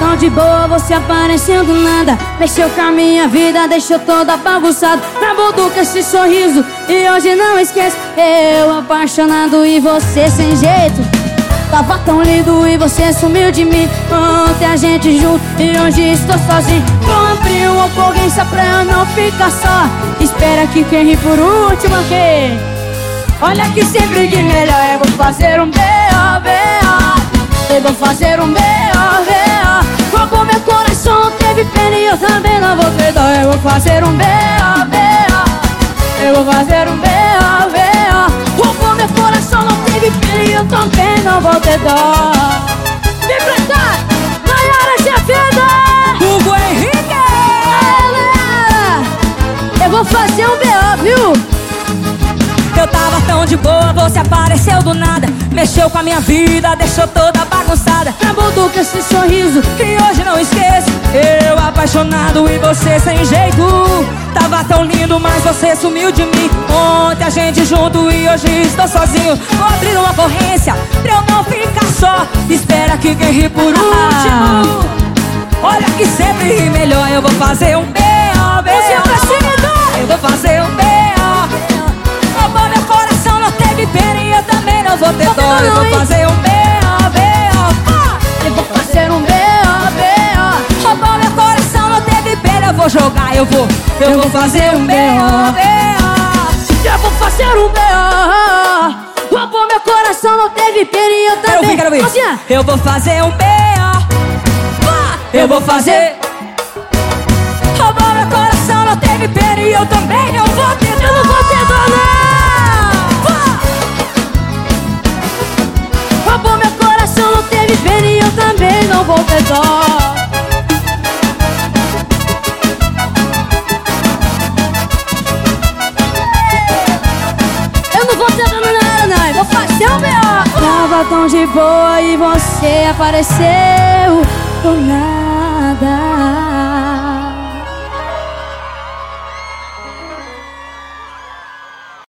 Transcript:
tão de boa, você apareceu do nada. Mexeu com a minha vida, deixou toda bagunçada. Acabou com esse sorriso e hoje não esquece. Eu apaixonado e você sem jeito. Tava tão lindo e você sumiu de mim. Ontem a gente junto e hoje estou sozinho. Vou abrir uma ocorrência pra eu não ficar só. Espera que quem ri por último aqui. Olha que sempre que melhor eu vou fazer um B.O.B.O. Eu vou fazer um B.O.B.O. Roubou meu coração, teve pena e eu também não vou ter dó. Eu vou fazer um B.O.B.O. Eu vou fazer um B.O.B.O. Roubou meu coração, não teve pena e eu também não vou ter dó. Vem pra cá, Nayara Azevedo, Hugo Henrique. eu vou fazer um B.O., viu? Eu tava tão de boa, você apareceu do nada. Mexeu com a minha vida, deixou toda bagunçada. Acabou com esse sorriso que hoje não esqueço. Eu apaixonado e você sem jeito. Tava tão lindo, mas você sumiu de mim. Ontem a gente junto e hoje estou sozinho. Vou abrir uma ocorrência pra eu não ficar só. Espera que quem ri por último. Olha que sempre ri melhor. Eu vou fazer um B.O.B.O. Eu vou fazer um B.O. Roubou meu coração, não teve pena e eu também não vou ter dó. Eu vou fazer um B.O.B.O. Eu vou fazer um B.O.B.O. Roubou meu coração, não teve pena, eu vou jogar, eu vou fazer um B.O.B.O. Eu vou fazer um B.O. Roubou meu coração, não teve pena e eu também. Quero ouvir. Eu vou fazer um B.O. Eu vou fazer. Roubou meu coração, não teve pena e eu também não vou ter dó. Eu não vou ter dó, não. Roubou meu coração, não teve pena e eu também não vou ter dó. Eu não vou ter dó, não. Vou fazer um B.O. Tava tão de boa e você apareceu do nada.